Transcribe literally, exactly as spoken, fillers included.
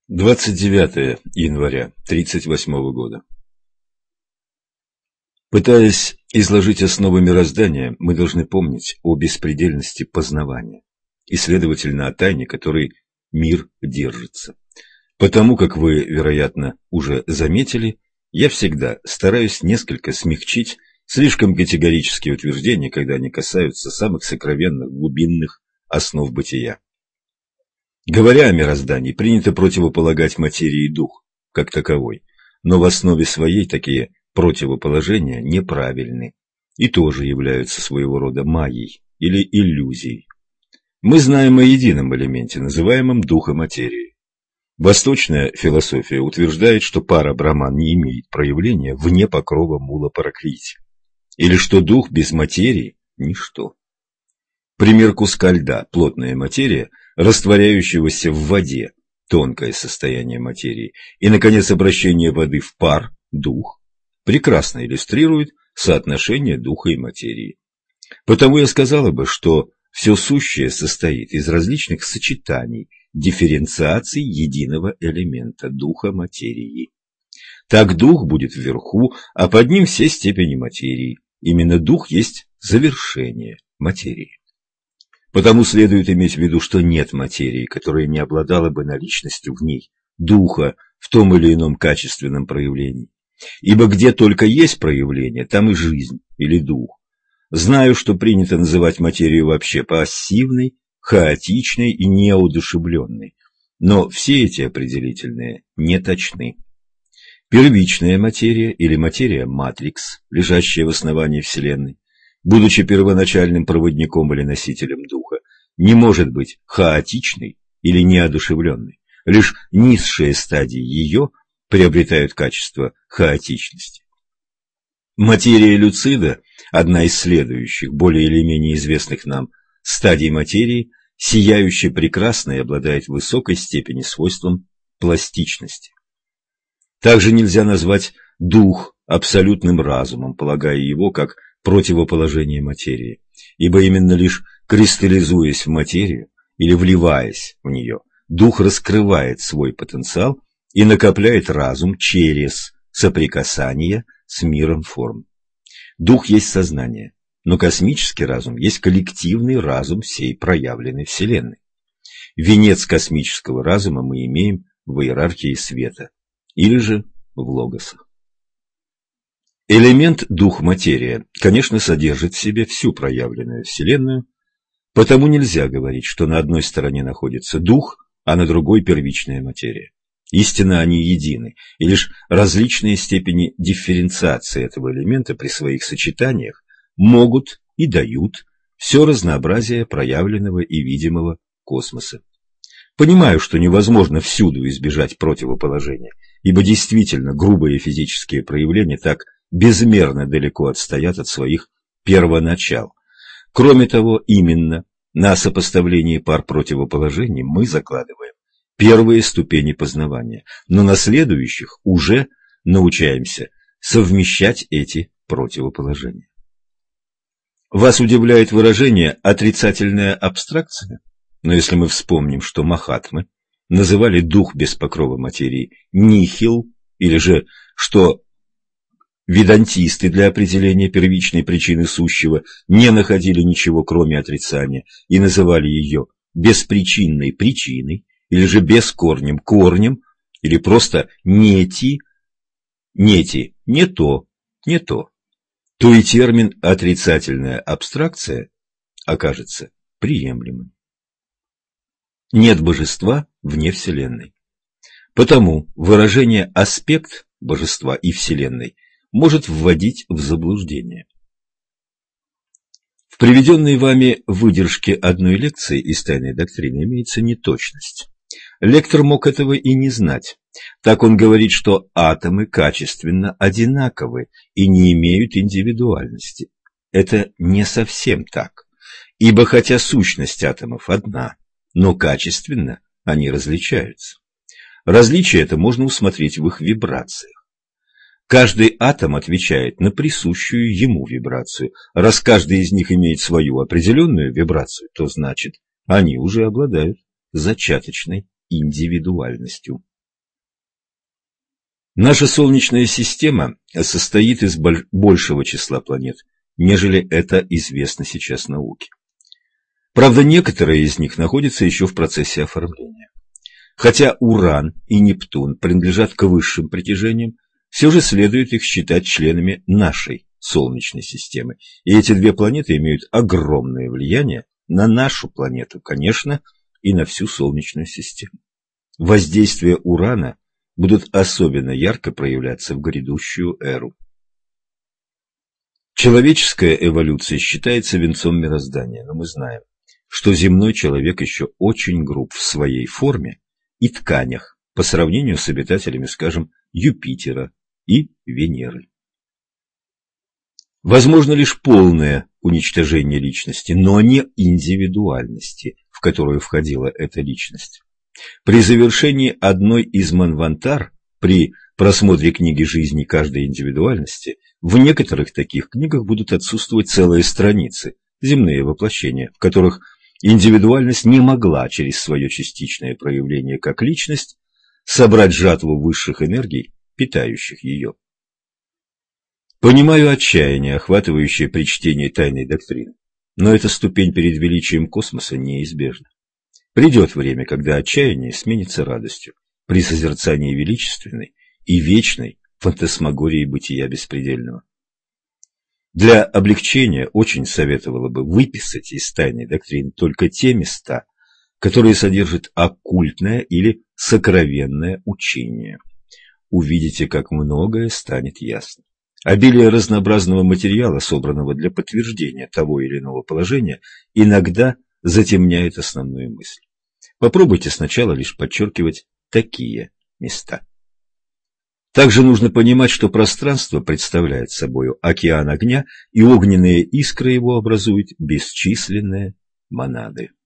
двадцать девятое января тридцать восьмого года. Пытаясь изложить основы мироздания, мы должны помнить о беспредельности познавания и, следовательно, о тайне, которой мир держится. Потому, как вы, вероятно, уже заметили, я всегда стараюсь несколько смягчить слишком категорические утверждения, когда они касаются самых сокровенных, глубинных основ бытия. Говоря о мироздании, принято противополагать материи и дух, как таковой, но в основе своей такие противоположения неправильны и тоже являются своего рода майей или иллюзией. Мы знаем о едином элементе, называемом духом материи. Восточная философия утверждает, что пара Брахман не имеет проявления вне покрова мула Паракрити, или что дух без материи – ничто. Пример куска льда, плотная материя, растворяющегося в воде, тонкое состояние материи, и, наконец, обращение воды в пар, дух, прекрасно иллюстрирует соотношение духа и материи. Потому я сказала бы, что все сущее состоит из различных сочетаний, дифференциаций единого элемента, духа материи. Так дух будет вверху, а под ним все степени материи. Именно дух есть завершение материи. Потому следует иметь в виду, что нет материи, которая не обладала бы наличностью в ней духа в том или ином качественном проявлении. Ибо где только есть проявление, там и жизнь или дух. Знаю, что принято называть материю вообще пассивной, хаотичной и неодушевленной, но все эти определительные не точны. Первичная материя или материя-матрикс, лежащая в основании Вселенной, будучи первоначальным проводником или носителем духа, не может быть хаотичной или неодушевленной. Лишь низшие стадии ее приобретают качество хаотичности. Материя люцида, одна из следующих, более или менее известных нам стадий материи, сияющая прекрасно и обладает высокой степенью свойством пластичности. Также нельзя назвать дух абсолютным разумом, полагая его как противоположение материи, ибо именно лишь кристаллизуясь в материю или вливаясь в нее, дух раскрывает свой потенциал и накопляет разум через соприкасание с миром форм. Дух есть сознание, но космический разум есть коллективный разум всей проявленной Вселенной. Венец космического разума мы имеем в иерархии света, или же в логосах. Элемент дух-материя, конечно, содержит в себе всю проявленную Вселенную, потому нельзя говорить, что на одной стороне находится дух, а на другой первичная материя. Истинно они едины, и лишь различные степени дифференциации этого элемента при своих сочетаниях могут и дают все разнообразие проявленного и видимого космоса. Понимаю, что невозможно всюду избежать противоположения, ибо действительно грубые физические проявления так безмерно далеко отстоят от своих первоначал. Кроме того, именно на сопоставлении пар противоположений мы закладываем первые ступени познавания, но на следующих уже научаемся совмещать эти противоположения. Вас удивляет выражение «отрицательная абстракция», но если мы вспомним, что махатмы называли дух без покрова материи нихил, или же что ведантисты для определения первичной причины сущего не находили ничего, кроме отрицания, и называли ее беспричинной причиной, или же бескорнем корнем, или просто нети, нети, не то, не то, то и термин «отрицательная абстракция» окажется приемлемым. Нет божества вне Вселенной. Потому выражение «аспект божества и Вселенной» может вводить в заблуждение. В приведенной вами выдержке одной лекции из тайной доктрины имеется неточность. Лектор мог этого и не знать. Так он говорит, что атомы качественно одинаковы и не имеют индивидуальности. Это не совсем так, ибо хотя сущность атомов одна, но качественно они различаются. Различие это можно усмотреть в их вибрациях. Каждый атом отвечает на присущую ему вибрацию. Раз каждый из них имеет свою определенную вибрацию, то значит, они уже обладают зачаточной индивидуальностью. Наша Солнечная система состоит из большего числа планет, нежели это известно сейчас науке. Правда, некоторые из них находятся еще в процессе оформления. Хотя Уран и Нептун принадлежат к высшим притяжениям, все же следует их считать членами нашей Солнечной системы. И эти две планеты имеют огромное влияние на нашу планету, конечно, и на всю Солнечную систему. Воздействия Урана будут особенно ярко проявляться в грядущую эру. Человеческая эволюция считается венцом мироздания, но мы знаем, что земной человек еще очень груб в своей форме и тканях по сравнению с обитателями, скажем, Юпитера и Венеры. Возможно лишь полное уничтожение личности, но не индивидуальности, в которую входила эта личность. При завершении одной из манвантар, при просмотре книги жизни каждой индивидуальности, в некоторых таких книгах будут отсутствовать целые страницы, земные воплощения, в которых индивидуальность не могла через свое частичное проявление как личность собрать жатву высших энергий, питающих ее. Понимаю отчаяние, охватывающее при чтении тайной доктрины, но эта ступень перед величием космоса неизбежна. Придет время, когда отчаяние сменится радостью при созерцании величественной и вечной фантасмагории бытия беспредельного. Для облегчения очень советовало бы выписать из тайной доктрины только те места, которые содержат оккультное или сокровенное учение. Увидите, как многое станет ясно. Обилие разнообразного материала, собранного для подтверждения того или иного положения, иногда затемняет основную мысль. Попробуйте сначала лишь подчеркивать такие места. Также нужно понимать, что пространство представляет собой океан огня, и огненные искры его образуют бесчисленные монады.